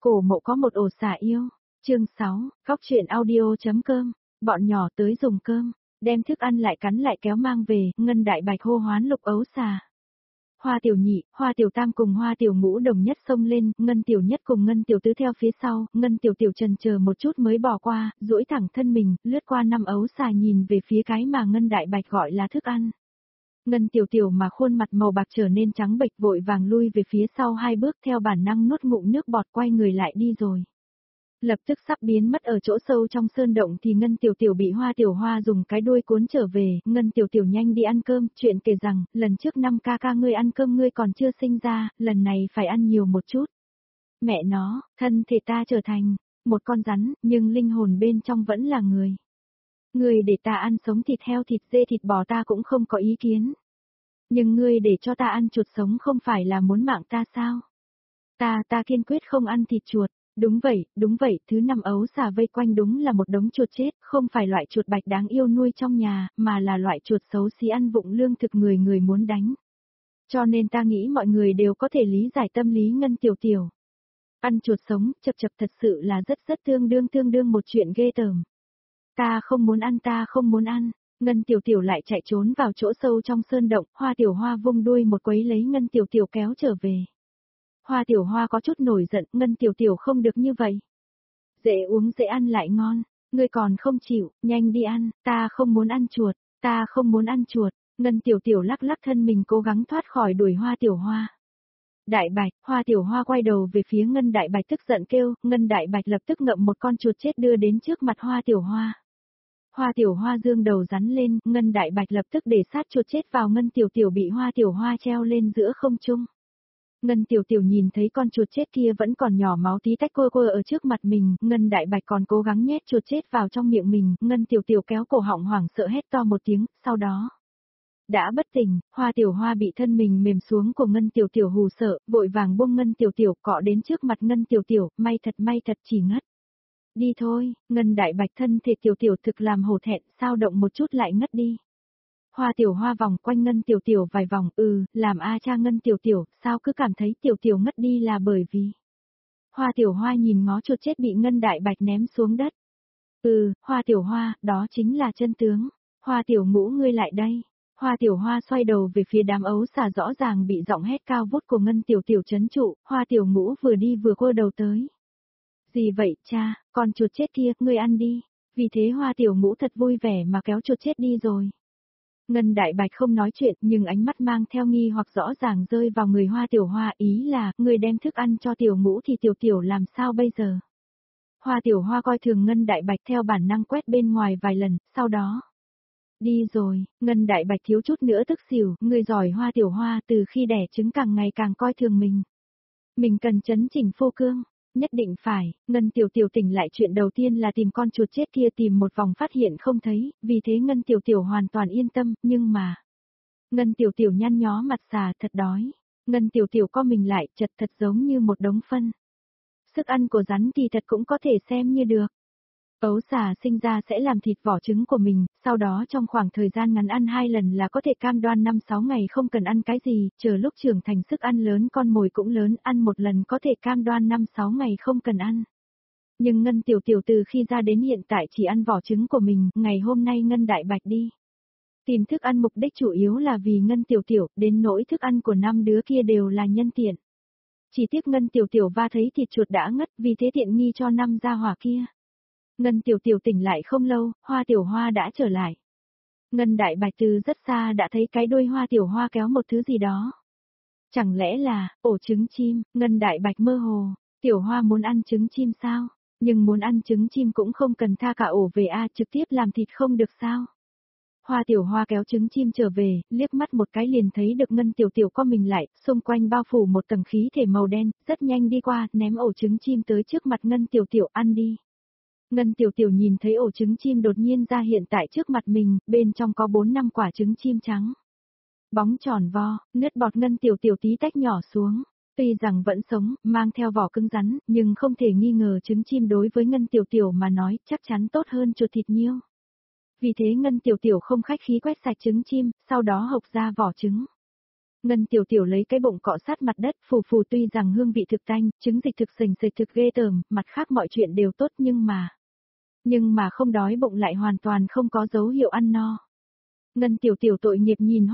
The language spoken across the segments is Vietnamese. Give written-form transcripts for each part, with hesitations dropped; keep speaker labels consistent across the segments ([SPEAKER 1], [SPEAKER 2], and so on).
[SPEAKER 1] Cổ Mộ có một ổ xà yêu. Chương 6, Góc truyện audio.com. Bọn nhỏ tới dùng cơm, đem thức ăn lại cắn lại kéo mang về, Ngân Đại Bạch hô hoán Lục Ấu xà. Hoa Tiểu Nhị, Hoa Tiểu Tam cùng Hoa Tiểu Ngũ đồng nhất xông lên, Ngân Tiểu Nhất cùng Ngân Tiểu Tứ theo phía sau, Ngân Tiểu Tiểu chần chờ một chút mới bỏ qua, duỗi thẳng thân mình, lướt qua 5 ấu xà nhìn về phía cái mà Ngân Đại Bạch gọi là thức ăn. Ngân Tiểu Tiểu mà khuôn mặt màu bạc trở nên trắng bệch, vội vàng lui về phía sau 2 bước, theo bản năng nuốt ngụm nước bọt, quay người lại đi rồi. Lập tức sắp biến mất ở chỗ sâu trong sơn động thì Ngân Tiểu Tiểu bị Hoa Tiểu Hoa dùng cái đuôi cuốn trở về, Ngân Tiểu Tiểu nhanh đi ăn cơm, chuyện kể rằng, lần trước 5 ca ca ngươi ăn cơm ngươi còn chưa sinh ra, lần này phải ăn nhiều một chút. Mẹ nó, thân thể ta trở thành một con rắn, nhưng linh hồn bên trong vẫn là người. Ngươi để ta ăn sống thịt heo, thịt dê, thịt bò ta cũng không có ý kiến. Nhưng ngươi để cho ta ăn chuột sống không phải là muốn mạng ta sao? Ta kiên quyết không ăn thịt chuột. Đúng vậy, thứ 5 ấu xà vây quanh đúng là một đống chuột chết, không phải loại chuột bạch đáng yêu nuôi trong nhà, mà là loại chuột xấu xí ăn vụng lương thực người muốn đánh. Cho nên ta nghĩ mọi người đều có thể lý giải tâm lý Ngân Tiểu Tiểu. Ăn chuột sống, chập thật sự là rất tương đương một chuyện ghê tởm. Ta không muốn ăn. Ngân Tiểu Tiểu lại chạy trốn vào chỗ sâu trong sơn động, Hoa Tiểu Hoa vung đuôi một quấy lấy Ngân Tiểu Tiểu kéo trở về. Hoa Tiểu Hoa có chút nổi giận, Ngân Tiểu Tiểu không được như vậy. Dễ uống dễ ăn lại ngon, ngươi còn không chịu, nhanh đi ăn, ta không muốn ăn chuột, Ngân Tiểu Tiểu lắc thân mình cố gắng thoát khỏi đuổi Hoa Tiểu Hoa. Đại Bạch, Hoa Tiểu Hoa quay đầu về phía Ngân Đại Bạch tức giận kêu, Ngân Đại Bạch lập tức ngậm một con chuột chết đưa đến trước mặt Hoa Tiểu Hoa. Hoa Tiểu Hoa dương đầu rắn lên, Ngân Đại Bạch lập tức để sát chuột chết vào Ngân Tiểu Tiểu bị Hoa Tiểu Hoa treo lên giữa không trung. Ngân Tiểu Tiểu nhìn thấy con chuột chết kia vẫn còn nhỏ máu tí tách quơ ở trước mặt mình, Ngân Đại Bạch còn cố gắng nhét chuột chết vào trong miệng mình, Ngân Tiểu Tiểu kéo cổ họng hoảng sợ hét to một tiếng, sau đó đã bất tỉnh, Hoa Tiểu Hoa bị thân mình mềm xuống của Ngân Tiểu Tiểu hù sợ, vội vàng buông Ngân Tiểu Tiểu cọ đến trước mặt Ngân Tiểu Tiểu, may thật chỉ ngất. Đi thôi, Ngân Đại Bạch thân thể Tiểu Tiểu thực làm hổ thẹn, sao động một chút lại ngất đi. Hoa Tiểu Hoa vòng quanh Ngân Tiểu Tiểu vài vòng, làm a cha Ngân Tiểu Tiểu, sao cứ cảm thấy Tiểu Tiểu ngất đi là bởi vì. Hoa Tiểu Hoa nhìn ngó chuột chết bị Ngân Đại Bạch ném xuống đất. Hoa Tiểu Hoa, đó chính là chân tướng. Hoa Tiểu Ngũ ngươi lại đây. Hoa Tiểu Hoa xoay đầu về phía đám ấu xà rõ ràng bị giọng hét cao vút của Ngân Tiểu Tiểu trấn trụ, Hoa Tiểu Ngũ vừa đi vừa quơ đầu tới. Gì vậy cha, con chuột chết kia, ngươi ăn đi. Vì thế Hoa Tiểu Ngũ thật vui vẻ mà kéo chuột chết đi rồi. Ngân Đại Bạch không nói chuyện nhưng ánh mắt mang theo nghi hoặc rõ ràng rơi vào người Hoa Tiểu Hoa, ý là, người đem thức ăn cho Tiểu Ngũ thì Tiểu Tiểu làm sao bây giờ? Hoa Tiểu Hoa coi thường Ngân Đại Bạch theo bản năng quét bên ngoài vài lần, sau đó. Đi rồi, Ngân Đại Bạch thiếu chút nữa tức xỉu, người giỏi Hoa Tiểu Hoa từ khi đẻ trứng càng ngày càng coi thường mình. Mình cần chấn chỉnh phô cương. Nhất định phải, Ngân Tiểu Tiểu tỉnh lại chuyện đầu tiên là tìm con chuột chết kia, tìm một vòng phát hiện không thấy, vì thế Ngân Tiểu Tiểu hoàn toàn yên tâm, nhưng mà. Ngân Tiểu Tiểu nhăn nhó mặt xà thật đói. Ngân Tiểu Tiểu co mình lại, chật thật giống như một đống phân. Sức ăn của rắn thì thật cũng có thể xem như được. Ấu xà sinh ra sẽ làm thịt vỏ trứng của mình, sau đó trong khoảng thời gian ngắn ăn 2 lần là có thể cam đoan 5-6 ngày không cần ăn cái gì, chờ lúc trưởng thành sức ăn lớn con mồi cũng lớn, ăn một lần có thể cam đoan 5-6 ngày không cần ăn. Nhưng Ngân Tiểu Tiểu từ khi ra đến hiện tại chỉ ăn vỏ trứng của mình, ngày hôm nay Ngân Đại Bạch đi tìm thức ăn mục đích chủ yếu là vì Ngân Tiểu Tiểu, đến nỗi thức ăn của 5 đứa kia đều là nhân tiện. Chỉ tiếc Ngân Tiểu Tiểu va thấy thịt chuột đã ngất, vì thế tiện nghi cho 5 gia hỏa kia. Ngân Tiểu Tiểu tỉnh lại không lâu, Hoa Tiểu Hoa đã trở lại. Ngân Đại Bạch từ rất xa đã thấy cái đuôi Hoa Tiểu Hoa kéo một thứ gì đó. Chẳng lẽ là, ổ trứng chim, Ngân Đại Bạch mơ hồ, Tiểu Hoa muốn ăn trứng chim sao? Nhưng muốn ăn trứng chim cũng không cần tha cả ổ về trực tiếp làm thịt không được sao? Hoa Tiểu Hoa kéo trứng chim trở về, liếc mắt một cái liền thấy được Ngân Tiểu Tiểu co mình lại, xung quanh bao phủ một tầng khí thể màu đen, rất nhanh đi qua, ném ổ trứng chim tới trước mặt Ngân Tiểu Tiểu, ăn đi. Ngân Tiểu Tiểu nhìn thấy ổ trứng chim đột nhiên ra hiện tại trước mặt mình, bên trong có 4-5 quả trứng chim trắng. Bóng tròn vo, nước bọt Ngân Tiểu Tiểu tí tách nhỏ xuống. Tuy rằng vẫn sống, mang theo vỏ cứng rắn, nhưng không thể nghi ngờ trứng chim đối với Ngân Tiểu Tiểu mà nói chắc chắn tốt hơn chuột thịt nhiêu. Vì thế Ngân Tiểu Tiểu không khách khí quét sạch trứng chim, sau đó hộc ra vỏ trứng. Ngân Tiểu Tiểu lấy cái bụng cọ sát mặt đất, phù phù, tuy rằng hương vị thực tanh, trứng dịch thực sền sệt thực ghê tởm, mặt khác mọi chuyện đều tốt nhưng mà không đói bụng lại hoàn toàn không có dấu hiệu ăn no. Ngân Tiểu Tiểu tội nghiệp nhìn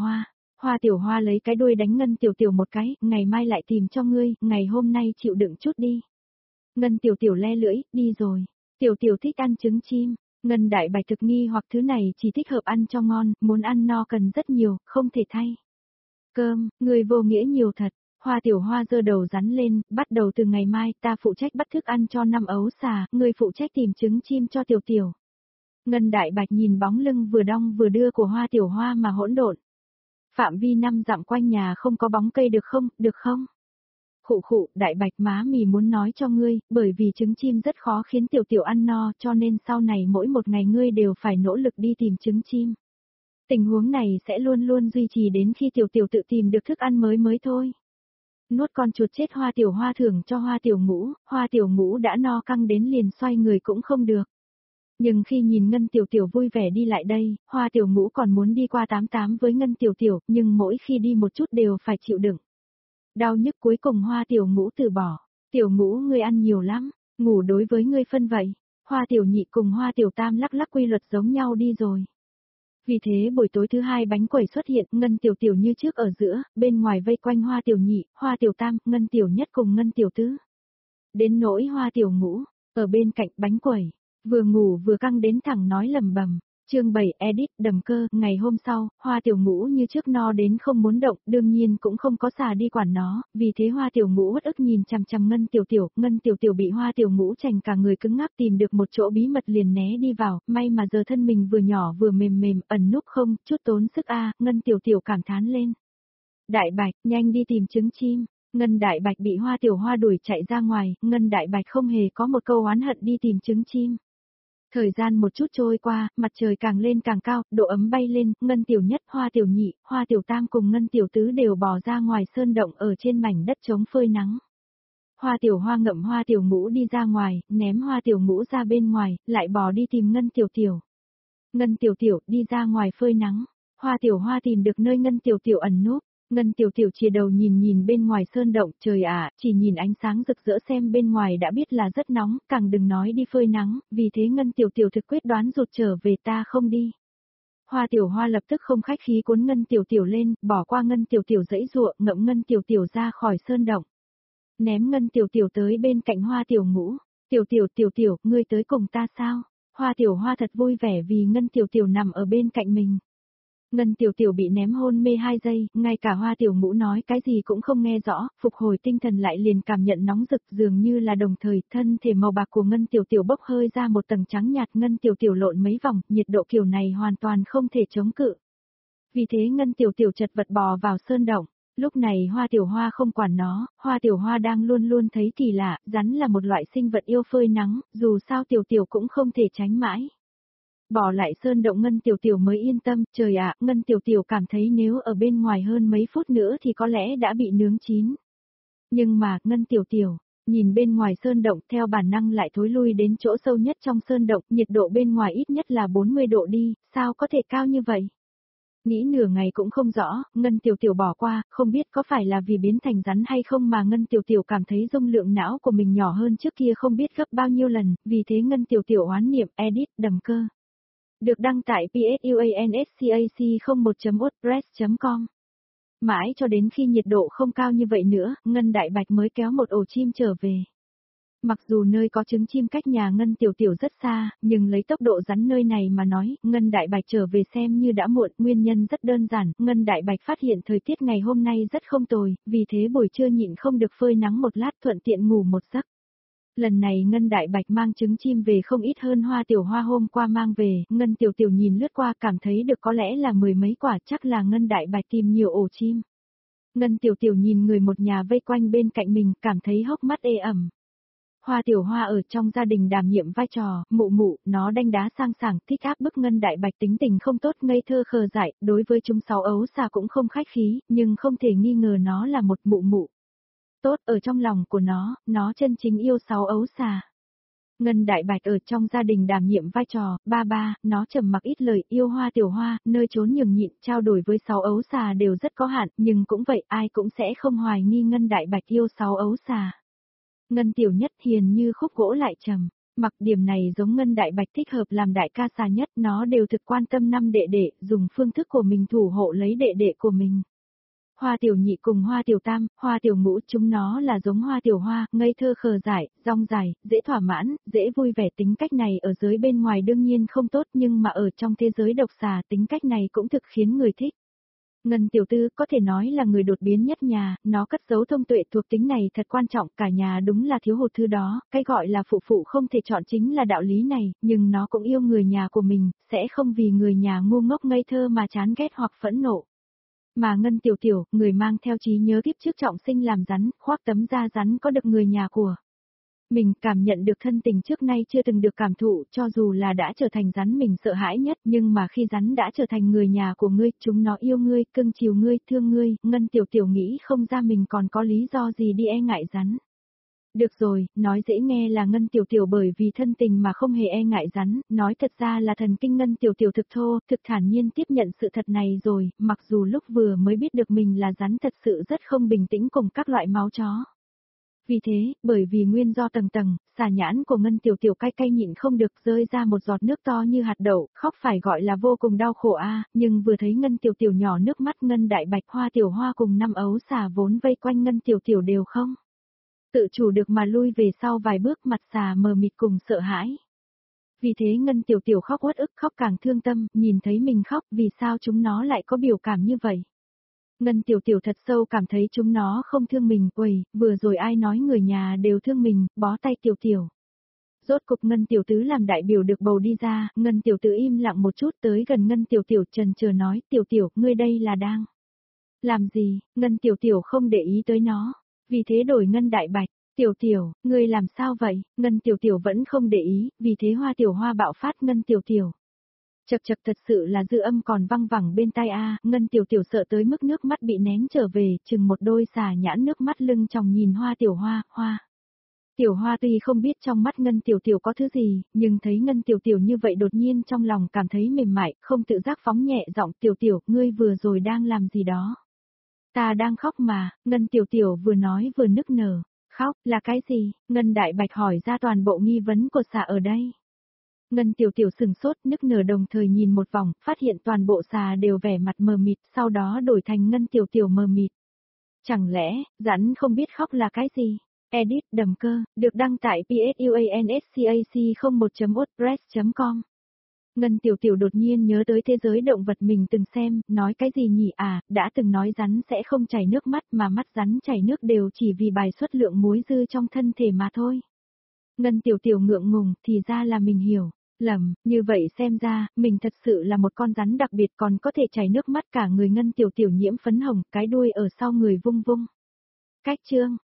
[SPEAKER 1] Hoa Tiểu Hoa lấy cái đuôi đánh Ngân Tiểu Tiểu một cái, ngày mai lại tìm cho ngươi, ngày hôm nay chịu đựng chút đi. Ngân Tiểu Tiểu le lưỡi, đi rồi. Tiểu Tiểu thích ăn trứng chim. Ngân Đại Bạch thực nghi hoặc thứ này chỉ thích hợp ăn cho ngon, muốn ăn no cần rất nhiều, không thể thay. Cơm, người vô nghĩa nhiều thật. Hoa Tiểu Hoa giơ đầu rắn lên, bắt đầu từ ngày mai ta phụ trách bắt thức ăn cho 5 ấu xà, người phụ trách tìm trứng chim cho Tiểu Tiểu. Ngân Đại Bạch nhìn bóng lưng vừa đong vừa đưa của Hoa Tiểu Hoa mà hỗn độn. Phạm vi 5 dặm quanh nhà không có bóng cây được không? Khụ khụ, Đại Bạch má mì muốn nói cho ngươi, bởi vì trứng chim rất khó khiến Tiểu Tiểu ăn no cho nên sau này mỗi một ngày ngươi đều phải nỗ lực đi tìm trứng chim. Tình huống này sẽ luôn luôn duy trì đến khi Tiểu Tiểu tự tìm được thức ăn mới thôi. Nuốt con chuột chết Hoa Tiểu Hoa thưởng cho Hoa Tiểu Ngũ đã no căng đến liền xoay người cũng không được. Nhưng khi nhìn Ngân Tiểu Tiểu vui vẻ đi lại đây, Hoa Tiểu Ngũ còn muốn đi qua 88 với Ngân Tiểu Tiểu, nhưng mỗi khi đi một chút đều phải chịu đựng. Đau nhức cuối cùng Hoa Tiểu Ngũ từ bỏ. Tiểu Ngũ ngươi ăn nhiều lắm, ngủ đối với ngươi phân vậy. Hoa Tiểu Nhị cùng Hoa Tiểu Tam lắc lắc quy luật giống nhau đi rồi. Vì thế buổi tối thứ hai bánh quẩy xuất hiện, Ngân Tiểu Tiểu như trước ở giữa, bên ngoài vây quanh Hoa Tiểu Nhị, Hoa Tiểu Tam, Ngân Tiểu Nhất cùng Ngân Tiểu Tứ. Đến nỗi Hoa Tiểu Ngũ, ở bên cạnh bánh quẩy, vừa ngủ vừa căng đến thẳng nói lầm bầm. Chương 7 edit đầm cơ, ngày hôm sau, Hoa Tiểu Ngũ như trước no đến không muốn động, đương nhiên cũng không có xà đi quản nó, vì thế Hoa Tiểu Ngũ uất ức nhìn chằm chằm Ngân Tiểu Tiểu bị Hoa Tiểu Ngũ chành cả người cứng ngắc tìm được một chỗ bí mật liền né đi vào, may mà giờ thân mình vừa nhỏ vừa mềm mềm, ẩn núp không, chút tốn sức Ngân Tiểu Tiểu cảm thán lên. Đại Bạch, nhanh đi tìm trứng chim. Ngân Đại Bạch bị Hoa Tiểu Hoa đuổi chạy ra ngoài, Ngân Đại Bạch không hề có một câu oán hận đi tìm trứng chim. Thời gian một chút trôi qua, mặt trời càng lên càng cao, độ ấm bay lên, Ngân Tiểu Nhất, Hoa Tiểu Nhị, Hoa Tiểu Tam cùng Ngân Tiểu Tứ đều bò ra ngoài sơn động ở trên mảnh đất trống phơi nắng. Hoa Tiểu Hoa ngậm Hoa Tiểu Ngũ đi ra ngoài, ném Hoa Tiểu Ngũ ra bên ngoài, lại bò đi tìm Ngân Tiểu Tiểu. Ngân Tiểu Tiểu đi ra ngoài phơi nắng, Hoa Tiểu Hoa tìm được nơi Ngân Tiểu Tiểu ẩn núp. Ngân Tiểu Tiểu chìa đầu nhìn bên ngoài sơn động, trời chỉ nhìn ánh sáng rực rỡ xem bên ngoài đã biết là rất nóng, càng đừng nói đi phơi nắng, vì thế Ngân Tiểu Tiểu thực quyết đoán rụt trở về ta không đi. Hoa Tiểu Hoa lập tức không khách khí cuốn Ngân Tiểu Tiểu lên, bỏ qua Ngân Tiểu Tiểu dãy dụa, ngậm Ngân Tiểu Tiểu ra khỏi sơn động. Ném Ngân Tiểu Tiểu tới bên cạnh Hoa Tiểu Ngũ, Tiểu Tiểu, ngươi tới cùng ta sao? Hoa Tiểu Hoa thật vui vẻ vì Ngân Tiểu Tiểu nằm ở bên cạnh mình. Ngân Tiểu Tiểu bị ném hôn mê 2 giây, ngay cả Hoa Tiểu Ngũ nói cái gì cũng không nghe rõ, phục hồi tinh thần lại liền cảm nhận nóng rực dường như là đồng thời, thân thể màu bạc của Ngân Tiểu Tiểu bốc hơi ra một tầng trắng nhạt, Ngân Tiểu Tiểu lộn mấy vòng, nhiệt độ kiểu này hoàn toàn không thể chống cự. Vì thế Ngân Tiểu Tiểu chật vật bò vào sơn động, lúc này Hoa Tiểu Hoa không quản nó, Hoa Tiểu Hoa đang luôn luôn thấy kỳ lạ, rắn là một loại sinh vật yêu phơi nắng, dù sao Tiểu Tiểu cũng không thể tránh mãi. Bỏ lại sơn động Ngân Tiểu Tiểu mới yên tâm, trời Ngân Tiểu Tiểu cảm thấy nếu ở bên ngoài hơn mấy phút nữa thì có lẽ đã bị nướng chín. Nhưng mà, Ngân Tiểu Tiểu, nhìn bên ngoài sơn động theo bản năng lại thối lui đến chỗ sâu nhất trong sơn động, nhiệt độ bên ngoài ít nhất là 40 độ đi, sao có thể cao như vậy? Nghĩ nửa ngày cũng không rõ, Ngân Tiểu Tiểu bỏ qua, không biết có phải là vì biến thành rắn hay không mà Ngân Tiểu Tiểu cảm thấy dung lượng não của mình nhỏ hơn trước kia không biết gấp bao nhiêu lần, vì thế Ngân Tiểu Tiểu oán niệm edit đầm cơ. Được đăng tại psuanscac01.wordpress.com. Mãi cho đến khi nhiệt độ không cao như vậy nữa, Ngân Đại Bạch mới kéo một ổ chim trở về. Mặc dù nơi có trứng chim cách nhà Ngân Tiểu Tiểu rất xa, nhưng lấy tốc độ rắn nơi này mà nói, Ngân Đại Bạch trở về xem như đã muộn, nguyên nhân rất đơn giản, Ngân Đại Bạch phát hiện thời tiết ngày hôm nay rất không tồi, vì thế buổi trưa nhịn không được phơi nắng một lát thuận tiện ngủ một giấc. Lần này Ngân Đại Bạch mang trứng chim về không ít hơn Hoa Tiểu Hoa hôm qua mang về, Ngân Tiểu Tiểu nhìn lướt qua cảm thấy được có lẽ là 10 mấy quả, chắc là Ngân Đại Bạch tìm nhiều ổ chim. Ngân Tiểu Tiểu nhìn người một nhà vây quanh bên cạnh mình, cảm thấy hốc mắt ê ẩm. Hoa Tiểu Hoa ở trong gia đình đảm nhiệm vai trò, mụ, nó đanh đá sang sảng, thích áp bức Ngân Đại Bạch tính tình không tốt ngây thơ khờ dại, đối với chúng 6 ấu xà cũng không khách khí, nhưng không thể nghi ngờ nó là một mụ. Tốt ở trong lòng của nó chân chính yêu 6 ấu xà. Ngân Đại Bạch ở trong gia đình đảm nhiệm vai trò, ba, nó trầm mặc ít lời, yêu Hoa Tiểu Hoa, nơi trốn nhường nhịn, trao đổi với 6 ấu xà đều rất có hạn, nhưng cũng vậy, ai cũng sẽ không hoài nghi Ngân Đại Bạch yêu 6 ấu xà. Ngân Tiểu Nhất hiền như khúc gỗ lại trầm, mặc điểm này giống Ngân Đại Bạch thích hợp làm đại ca xa nhất, nó đều thực quan tâm năm đệ đệ, dùng phương thức của mình thủ hộ lấy đệ đệ của mình. Hoa Tiểu Nhị cùng Hoa Tiểu Tam, Hoa Tiểu Ngũ chúng nó là giống Hoa Tiểu Hoa, ngây thơ khờ dại, rong dài, dễ thỏa mãn, dễ vui vẻ, tính cách này ở giới bên ngoài đương nhiên không tốt nhưng mà ở trong thế giới độc xà tính cách này cũng thực khiến người thích. Ngân Tiểu Tư có thể nói là người đột biến nhất nhà, nó cất giấu thông tuệ thuộc tính này thật quan trọng, cả nhà đúng là thiếu hụt thứ đó, cái gọi là phụ phụ không thể chọn chính là đạo lý này, nhưng nó cũng yêu người nhà của mình, sẽ không vì người nhà ngu ngốc ngây thơ mà chán ghét hoặc phẫn nộ. Mà Ngân Tiểu Tiểu, người mang theo trí nhớ kiếp trước trọng sinh làm rắn, khoác tấm da rắn có được người nhà của mình, cảm nhận được thân tình trước nay chưa từng được cảm thụ, cho dù là đã trở thành rắn mình sợ hãi nhất, nhưng mà khi rắn đã trở thành người nhà của ngươi, chúng nó yêu ngươi, cưng chiều ngươi, thương ngươi, Ngân Tiểu Tiểu nghĩ không ra mình còn có lý do gì đi e ngại rắn. Được rồi, nói dễ nghe là Ngân Tiểu Tiểu bởi vì thân tình mà không hề e ngại rắn, nói thật ra là thần kinh Ngân Tiểu Tiểu thực thô, thực thản nhiên tiếp nhận sự thật này rồi, mặc dù lúc vừa mới biết được mình là rắn thật sự rất không bình tĩnh cùng các loại máu chó. Vì thế, bởi vì nguyên do tầng tầng, xà nhãn của Ngân Tiểu Tiểu cay cay nhịn không được rơi ra một giọt nước to như hạt đậu, khóc phải gọi là vô cùng đau khổ nhưng vừa thấy Ngân Tiểu Tiểu nhỏ nước mắt Ngân Đại Bạch Hoa Tiểu Hoa cùng 5 ấu xà vốn vây quanh Ngân Tiểu Tiểu đều không tự chủ được mà lui về sau vài bước, mặt xà mờ mịt cùng sợ hãi. Vì thế Ngân Tiểu Tiểu khóc uất ức, khóc càng thương tâm, nhìn thấy mình khóc, vì sao chúng nó lại có biểu cảm như vậy. Ngân Tiểu Tiểu thật sâu cảm thấy chúng nó không thương mình, uầy, vừa rồi ai nói người nhà đều thương mình, bó tay Tiểu Tiểu. Rốt cục Ngân Tiểu Tứ làm đại biểu được bầu đi ra, Ngân Tiểu Tứ im lặng một chút tới gần Ngân Tiểu Tiểu chần chờ nói, Tiểu Tiểu, ngươi đây là đang làm gì, Ngân Tiểu Tiểu không để ý tới nó. Vì thế đổi Ngân Đại Bạch, Tiểu Tiểu, ngươi làm sao vậy, Ngân Tiểu Tiểu vẫn không để ý, vì thế Hoa Tiểu Hoa bạo phát Ngân Tiểu Tiểu. Chật chật thật sự là dư âm còn văng vẳng bên tai Ngân Tiểu Tiểu sợ tới mức nước mắt bị nén trở về, chừng một đôi xà nhãn nước mắt lưng tròng nhìn Hoa Tiểu Hoa, Hoa. Tiểu Hoa tuy không biết trong mắt Ngân Tiểu Tiểu có thứ gì, nhưng thấy Ngân Tiểu Tiểu như vậy đột nhiên trong lòng cảm thấy mềm mại, không tự giác phóng nhẹ giọng, Tiểu Tiểu, ngươi vừa rồi đang làm gì đó. Ta đang khóc mà, Ngân Tiểu Tiểu vừa nói vừa nức nở. Khóc, là cái gì? Ngân Đại Bạch hỏi ra toàn bộ nghi vấn của xà ở đây. Ngân Tiểu Tiểu sừng sốt, nức nở đồng thời nhìn một vòng, phát hiện toàn bộ xà đều vẻ mặt mờ mịt, sau đó đổi thành Ngân Tiểu Tiểu mờ mịt. Chẳng lẽ, rắn không biết khóc là cái gì? Edit Đầm Cơ, được đăng tại psuanscac01.wordpress.com. Ngân Tiểu Tiểu đột nhiên nhớ tới thế giới động vật mình từng xem, nói cái gì nhỉ đã từng nói rắn sẽ không chảy nước mắt mà mắt rắn chảy nước đều chỉ vì bài xuất lượng muối dư trong thân thể mà thôi. Ngân Tiểu Tiểu ngượng ngùng, thì ra là mình hiểu lầm, như vậy xem ra, mình thật sự là một con rắn đặc biệt còn có thể chảy nước mắt cả người. Ngân Tiểu Tiểu nhiễm phấn hồng, cái đuôi ở sau người vung vung. Cách chương